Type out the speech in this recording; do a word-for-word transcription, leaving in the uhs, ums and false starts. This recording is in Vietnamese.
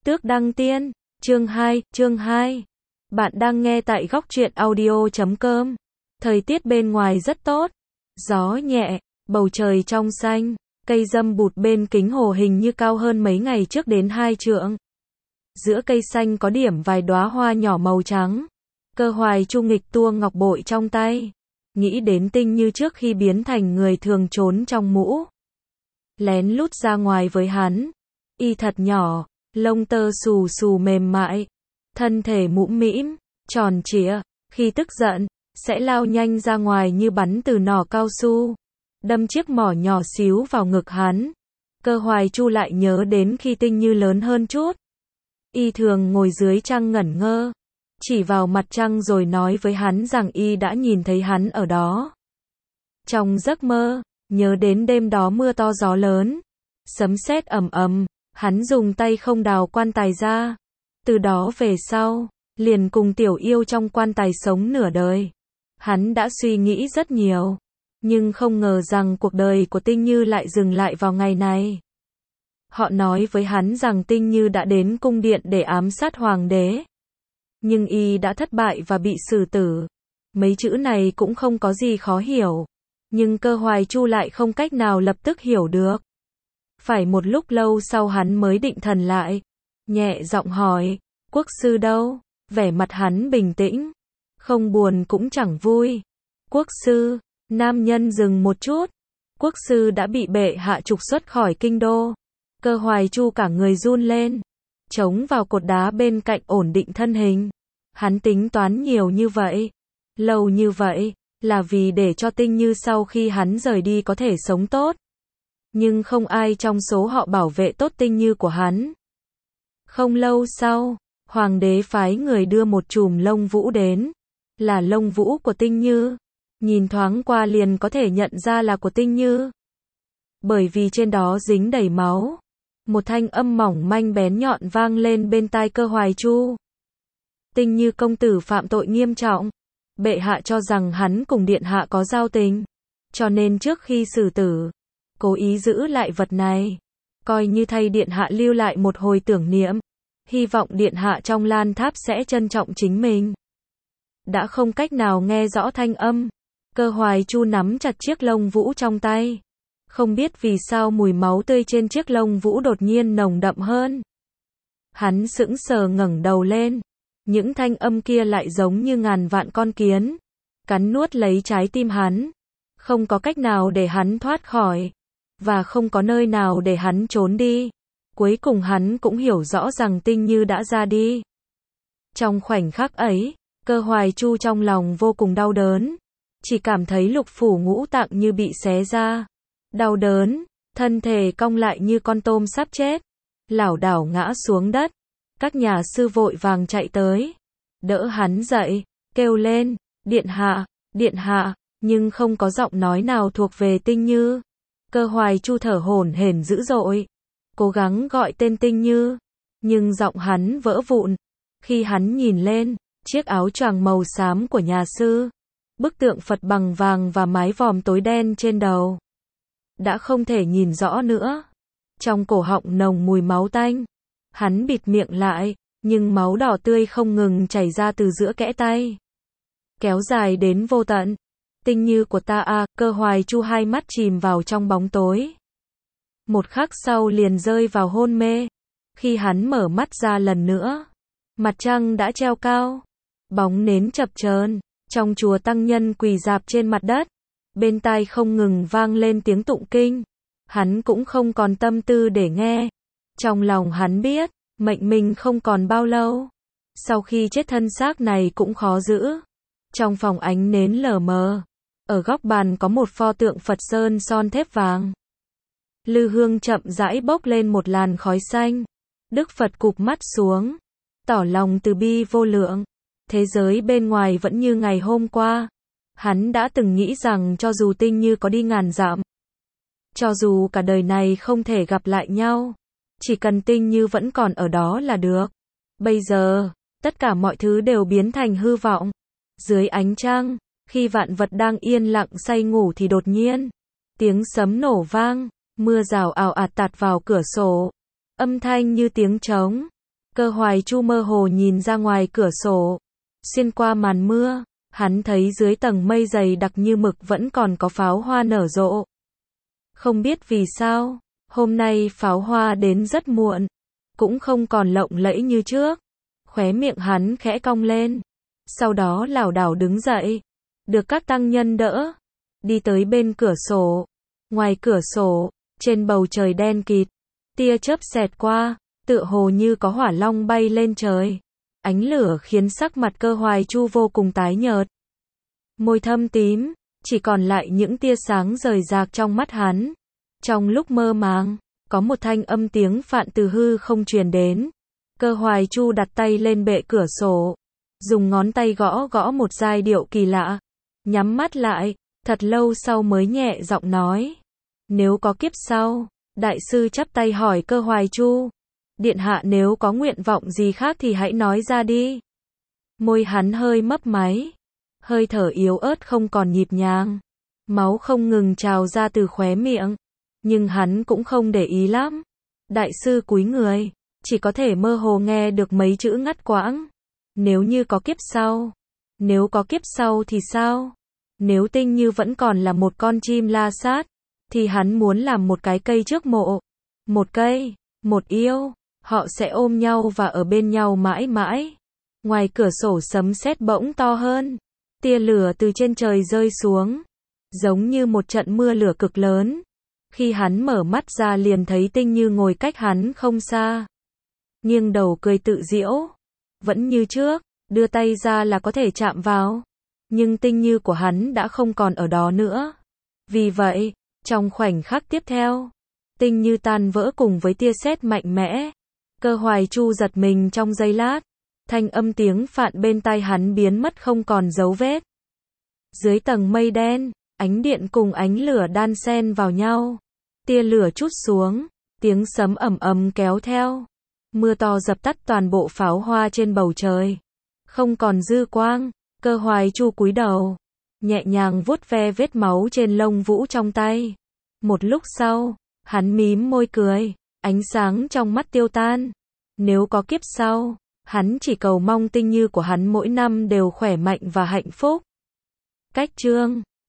Tước Đăng Tiên, chương hai, chương hai. Bạn đang nghe tại góc truyện audio chấm com. Thời tiết bên ngoài rất tốt, gió nhẹ, bầu trời trong xanh, cây dâm bụt bên kính hồ hình như cao hơn mấy ngày trước đến hai trượng. Giữa cây xanh có điểm vài đóa hoa nhỏ màu trắng. Cơ Hoài Chu nghịch tua ngọc bội trong tay, nghĩ đến Tinh Như trước khi biến thành người thường trốn trong mũ, lén lút ra ngoài với hắn. Y thật nhỏ, lông tơ xù xù mềm mại, thân thể mũm mĩm, tròn trịa, khi tức giận, sẽ lao nhanh ra ngoài như bắn từ nỏ cao su, đâm chiếc mỏ nhỏ xíu vào ngực hắn. Cơ Hoài Chu lại nhớ đến khi Tinh Như lớn hơn chút. Y thường ngồi dưới trăng ngẩn ngơ, chỉ vào mặt trăng rồi nói với hắn rằng Y đã nhìn thấy hắn ở đó. Trong giấc mơ, nhớ đến đêm đó mưa to gió lớn, sấm sét ầm ầm, hắn dùng tay không đào quan tài ra. Từ đó về sau, liền cùng tiểu yêu trong quan tài sống nửa đời. Hắn đã suy nghĩ rất nhiều, nhưng không ngờ rằng cuộc đời của Tinh Như lại dừng lại vào ngày này. Họ nói với hắn rằng Tinh Như đã đến cung điện để ám sát hoàng đế, nhưng Y đã thất bại và bị xử tử. Mấy chữ này cũng không có gì khó hiểu, nhưng Cơ Hoài Chu lại không cách nào lập tức hiểu được. Phải một lúc lâu sau hắn mới định thần lại, nhẹ giọng hỏi, quốc sư đâu? Vẻ mặt hắn bình tĩnh, không buồn cũng chẳng vui. Quốc sư, nam nhân dừng một chút. Quốc sư đã bị bệ hạ trục xuất khỏi kinh đô. Cơ Hoài Chu cả người run lên, chống vào cột đá bên cạnh ổn định thân hình. Hắn tính toán nhiều như vậy, lâu như vậy, là vì để cho Tinh Như sau khi hắn rời đi có thể sống tốt. Nhưng không ai trong số họ bảo vệ tốt Tinh Như của hắn. Không lâu sau, hoàng đế phái người đưa một chùm lông vũ đến, là lông vũ của Tinh Như. Nhìn thoáng qua liền có thể nhận ra là của Tinh Như, bởi vì trên đó dính đầy máu. Một thanh âm mỏng manh bén nhọn vang lên bên tai Cơ Hoài Chu. Tinh Như công tử phạm tội nghiêm trọng, bệ hạ cho rằng hắn cùng điện hạ có giao tình, cho nên trước khi xử tử, cố ý giữ lại vật này, coi như thay điện hạ lưu lại một hồi tưởng niệm, hy vọng điện hạ trong Lan Tháp sẽ trân trọng chính mình. Đã không cách nào nghe rõ thanh âm, Cơ Hoài Chu nắm chặt chiếc lông vũ trong tay. Không biết vì sao mùi máu tươi trên chiếc lông vũ đột nhiên nồng đậm hơn. Hắn sững sờ ngẩng đầu lên, những thanh âm kia lại giống như ngàn vạn con kiến, cắn nuốt lấy trái tim hắn. Không có cách nào để hắn thoát khỏi, và không có nơi nào để hắn trốn đi. Cuối cùng hắn cũng hiểu rõ rằng Tinh Như đã ra đi. Trong khoảnh khắc ấy, Cơ Hoài Chu trong lòng vô cùng đau đớn, chỉ cảm thấy lục phủ ngũ tạng như bị xé ra. Đau đớn, thân thể cong lại như con tôm sắp chết, lảo đảo ngã xuống đất. Các nhà sư vội vàng chạy tới, đỡ hắn dậy, kêu lên, điện hạ, điện hạ, nhưng không có giọng nói nào thuộc về Tinh Như. Cơ Hoài Chu thở hổn hển dữ dội, cố gắng gọi tên Tinh Như, nhưng giọng hắn vỡ vụn. Khi hắn nhìn lên, chiếc áo choàng màu xám của nhà sư, bức tượng Phật bằng vàng và mái vòm tối đen trên đầu, đã không thể nhìn rõ nữa. Trong cổ họng nồng mùi máu tanh. Hắn bịt miệng lại, nhưng máu đỏ tươi không ngừng chảy ra từ giữa kẽ tay, kéo dài đến vô tận. Tinh Như của ta à, Cơ Hoài Chu hai mắt chìm vào trong bóng tối. Một khắc sau liền rơi vào hôn mê. Khi hắn mở mắt ra lần nữa, mặt trăng đã treo cao, bóng nến chập chờn. Trong chùa tăng nhân quỳ rạp trên mặt đất, bên tai không ngừng vang lên tiếng tụng kinh. Hắn cũng không còn tâm tư để nghe. Trong lòng hắn biết, mệnh mình không còn bao lâu. Sau khi chết thân xác này cũng khó giữ. Trong phòng ánh nến lờ mờ, ở góc bàn có một pho tượng Phật sơn son thép vàng. Lư hương chậm rãi bốc lên một làn khói xanh. Đức Phật cụp mắt xuống, tỏ lòng từ bi vô lượng. Thế giới bên ngoài vẫn như ngày hôm qua. Hắn đã từng nghĩ rằng cho dù Tinh Như có đi ngàn dặm, cho dù cả đời này không thể gặp lại nhau, chỉ cần Tinh Như vẫn còn ở đó là được. Bây giờ, tất cả mọi thứ đều biến thành hư vọng. Dưới ánh trăng, khi vạn vật đang yên lặng say ngủ thì đột nhiên, tiếng sấm nổ vang, mưa rào ào ạt tạt vào cửa sổ. Âm thanh như tiếng trống. Cơ Hoài Chu mơ hồ nhìn ra ngoài cửa sổ. Xuyên qua màn mưa, hắn thấy dưới tầng mây dày đặc như mực vẫn còn có pháo hoa nở rộ. Không biết vì sao, hôm nay pháo hoa đến rất muộn, cũng không còn lộng lẫy như trước. Khóe miệng hắn khẽ cong lên, sau đó lảo đảo đứng dậy, được các tăng nhân đỡ, đi tới bên cửa sổ. Ngoài cửa sổ, trên bầu trời đen kịt, tia chớp xẹt qua, tựa hồ như có hỏa long bay lên trời. Ánh lửa khiến sắc mặt Cơ Hoài Chu vô cùng tái nhợt. Môi thâm tím, chỉ còn lại những tia sáng rời rạc trong mắt hắn. Trong lúc mơ màng, có một thanh âm tiếng phạn từ hư không truyền đến. Cơ Hoài Chu đặt tay lên bệ cửa sổ, dùng ngón tay gõ gõ một giai điệu kỳ lạ, nhắm mắt lại, thật lâu sau mới nhẹ giọng nói. Nếu có kiếp sau, đại sư chắp tay hỏi Cơ Hoài Chu. Điện hạ nếu có nguyện vọng gì khác thì hãy nói ra đi. Môi hắn hơi mấp máy, hơi thở yếu ớt không còn nhịp nhàng, máu không ngừng trào ra từ khóe miệng, nhưng hắn cũng không để ý lắm. Đại sư cúi người, chỉ có thể mơ hồ nghe được mấy chữ ngắt quãng. Nếu như có kiếp sau, nếu có kiếp sau thì sao? Nếu Tinh Như vẫn còn là một con chim la sát, thì hắn muốn làm một cái cây trước mộ. Một cây, một yêu, họ sẽ ôm nhau và ở bên nhau mãi mãi. Ngoài cửa sổ sấm sét bỗng to hơn, tia lửa từ trên trời rơi xuống, giống như một trận mưa lửa cực lớn. Khi hắn mở mắt ra liền thấy Tinh Như ngồi cách hắn không xa, nghiêng đầu cười tự giễu. Vẫn như trước, đưa tay ra là có thể chạm vào, nhưng Tinh Như của hắn đã không còn ở đó nữa. Vì vậy, trong khoảnh khắc tiếp theo, Tinh Như tan vỡ cùng với tia sét mạnh mẽ. Cơ Hoài Chu giật mình trong giây lát, thanh âm tiếng phạn bên tai hắn biến mất không còn dấu vết. Dưới tầng mây đen, ánh điện cùng ánh lửa đan xen vào nhau, tia lửa trút xuống, tiếng sấm ầm ầm kéo theo. Mưa to dập tắt toàn bộ pháo hoa trên bầu trời, không còn dư quang. Cơ Hoài Chu cúi đầu, nhẹ nhàng vuốt ve vết máu trên lông vũ trong tay. Một lúc sau, hắn mím môi cười, ánh sáng trong mắt tiêu tan. Nếu có kiếp sau, hắn chỉ cầu mong Tinh Như của hắn mỗi năm đều khỏe mạnh và hạnh phúc. Cách chương